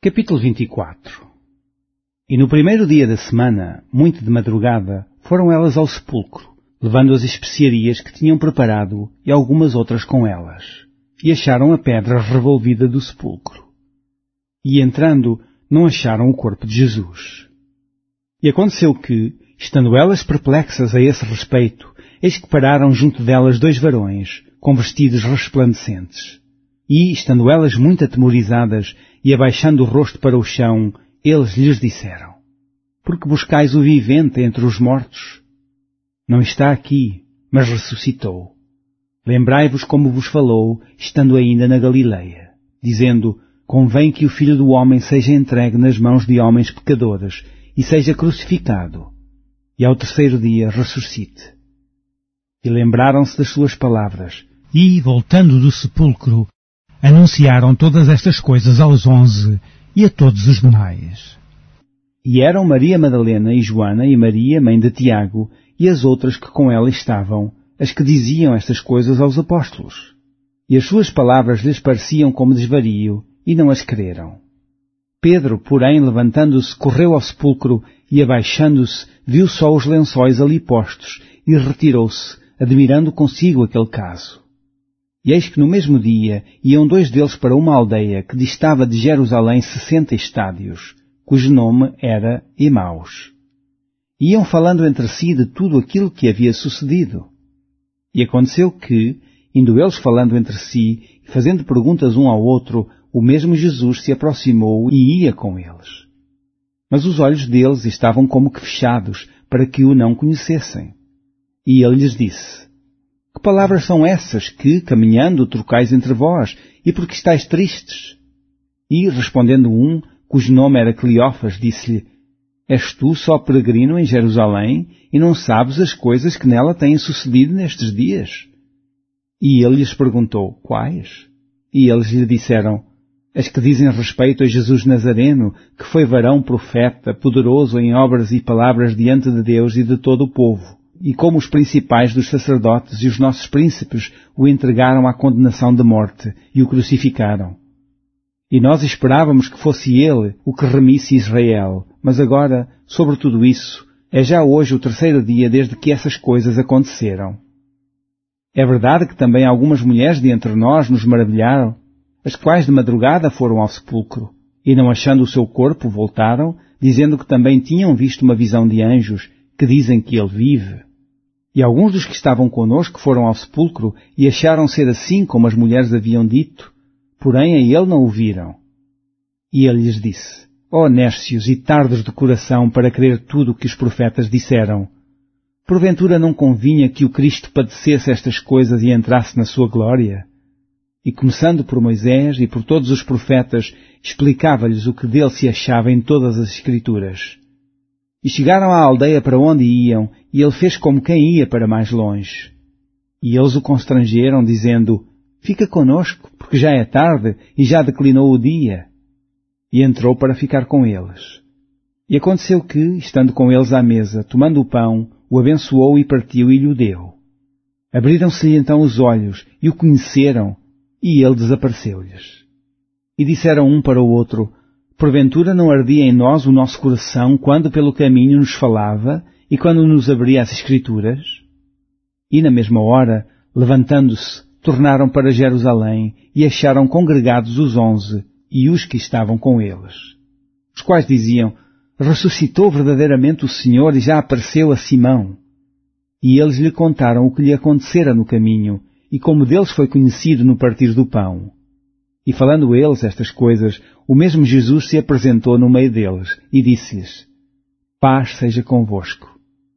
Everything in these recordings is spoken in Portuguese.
Capítulo 24. E no primeiro dia da semana, muito de madrugada, foram elas ao sepulcro, levando as especiarias que tinham preparado e algumas outras com elas, e acharam a pedra revolvida do sepulcro. E entrando, não acharam o corpo de Jesus. E aconteceu que, estando elas perplexas a esse respeito, eis que pararam junto delas 2 varões, com vestidos resplandecentes. E, estando elas muito atemorizadas e abaixando o rosto para o chão, eles lhes disseram: Por que buscais o vivente entre os mortos? Não está aqui, mas ressuscitou. Lembrai-vos como vos falou, estando ainda na Galileia, dizendo: Convém que o Filho do Homem seja entregue nas mãos de homens pecadores e seja crucificado, e ao terceiro dia ressuscite. E lembraram-se das suas palavras, e, voltando do sepulcro, anunciaram todas estas coisas aos 11 e a todos os demais. E eram Maria Madalena e Joana e Maria, mãe de Tiago, e as outras que com ela estavam, as que diziam estas coisas aos apóstolos. E as suas palavras lhes pareciam como desvario, e não as creram. Pedro, porém, levantando-se, correu ao sepulcro, e abaixando-se, viu só os lençóis ali postos, e retirou-se, admirando consigo aquele caso. E eis que no mesmo dia iam 2 deles para uma aldeia que distava de Jerusalém 60 estádios, cujo nome era Emaús. Iam falando entre si de tudo aquilo que havia sucedido. E aconteceu que, indo eles falando entre si, e fazendo perguntas um ao outro, o mesmo Jesus se aproximou e ia com eles. Mas os olhos deles estavam como que fechados, para que o não conhecessem. E ele lhes disse: Que palavras são essas que, caminhando, trocais entre vós, e por que estáis tristes? E, respondendo um, cujo nome era Cleófas, disse-lhe: És tu só peregrino em Jerusalém, e não sabes as coisas que nela têm sucedido nestes dias? E ele lhes perguntou: Quais? E eles lhe disseram: As que dizem respeito a Jesus Nazareno, que foi varão profeta, poderoso em obras e palavras diante de Deus e de todo o povo, e como os principais dos sacerdotes e os nossos príncipes o entregaram à condenação de morte e o crucificaram. E nós esperávamos que fosse ele o que remisse Israel, mas agora, sobre tudo isso, é já hoje o 3º dia desde que essas coisas aconteceram. É verdade que também algumas mulheres de entre nós nos maravilharam, as quais de madrugada foram ao sepulcro, e não achando o seu corpo voltaram, dizendo que também tinham visto uma visão de anjos, que dizem que ele vive. E alguns dos que estavam conosco foram ao sepulcro e acharam ser assim como as mulheres haviam dito, porém a ele não o viram. E ele lhes disse: Ó nércios e tardos de coração para crer tudo o que os profetas disseram, porventura não convinha que o Cristo padecesse estas coisas e entrasse na sua glória? E começando por Moisés e por todos os profetas, explicava-lhes o que dele se achava em todas as Escrituras. E chegaram à aldeia para onde iam, e ele fez como quem ia para mais longe. E eles o constrangeram, dizendo: Fica conosco, porque já é tarde, e já declinou o dia. E entrou para ficar com eles. E aconteceu que, estando com eles à mesa, tomando o pão, o abençoou e partiu e lhe deu. Abriram-se-lhe então os olhos, e o conheceram, e ele desapareceu-lhes. E disseram um para o outro: Porventura não ardia em nós o nosso coração quando pelo caminho nos falava e quando nos abria as Escrituras? E na mesma hora, levantando-se, tornaram para Jerusalém e acharam congregados os 11 e os que estavam com eles, os quais diziam: Ressuscitou verdadeiramente o Senhor e já apareceu a Simão. E eles lhe contaram o que lhe acontecera no caminho e como deles foi conhecido no partir do pão. E falando eles estas coisas, o mesmo Jesus se apresentou no meio deles e disse-lhes: Paz seja convosco.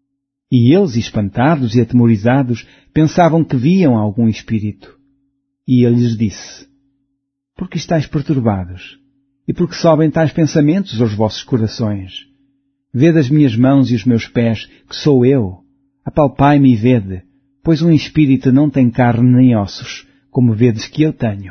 E eles, espantados e atemorizados, pensavam que viam algum espírito. E ele lhes disse: Por que estáis perturbados? E por que sobem tais pensamentos aos vossos corações? Vede as minhas mãos e os meus pés, que sou eu. Apalpai-me e vede, pois um espírito não tem carne nem ossos, como vedes que eu tenho.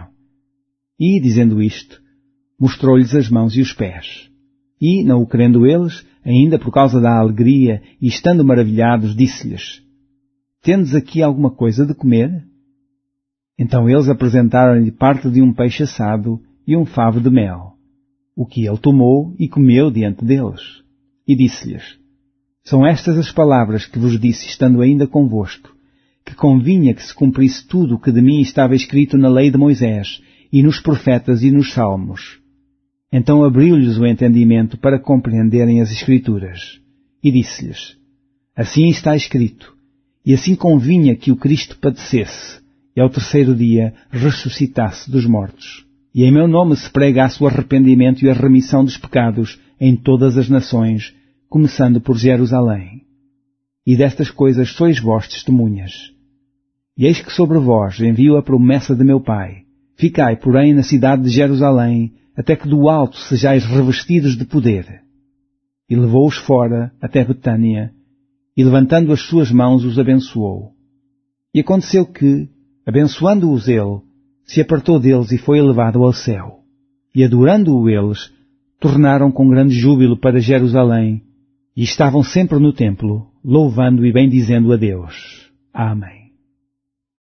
E, dizendo isto, mostrou-lhes as mãos e os pés. E, não o querendo eles, ainda por causa da alegria, e estando maravilhados, disse-lhes: Tendes aqui alguma coisa de comer? Então eles apresentaram-lhe parte de um peixe assado e um favo de mel. o que ele tomou e comeu diante deles. E disse-lhes: São estas as palavras que vos disse estando ainda convosco, que convinha que se cumprisse tudo o que de mim estava escrito na lei de Moisés, e nos profetas e nos salmos. Então abriu-lhes o entendimento para compreenderem as Escrituras. E disse-lhes: Assim está escrito, e assim convinha que o Cristo padecesse, e ao terceiro dia ressuscitasse dos mortos. E em meu nome se pregasse o arrependimento e a remissão dos pecados em todas as nações, começando por Jerusalém. E destas coisas sois vós testemunhas. E eis que sobre vós envio a promessa de meu Pai. Ficai, porém, na cidade de Jerusalém, até que do alto sejais revestidos de poder. E levou-os fora até Betânia, e levantando as suas mãos os abençoou. E aconteceu que, abençoando-os ele, se apartou deles e foi elevado ao céu. E adorando-o eles, tornaram com grande júbilo para Jerusalém, e estavam sempre no templo, louvando e bendizendo a Deus. Amém.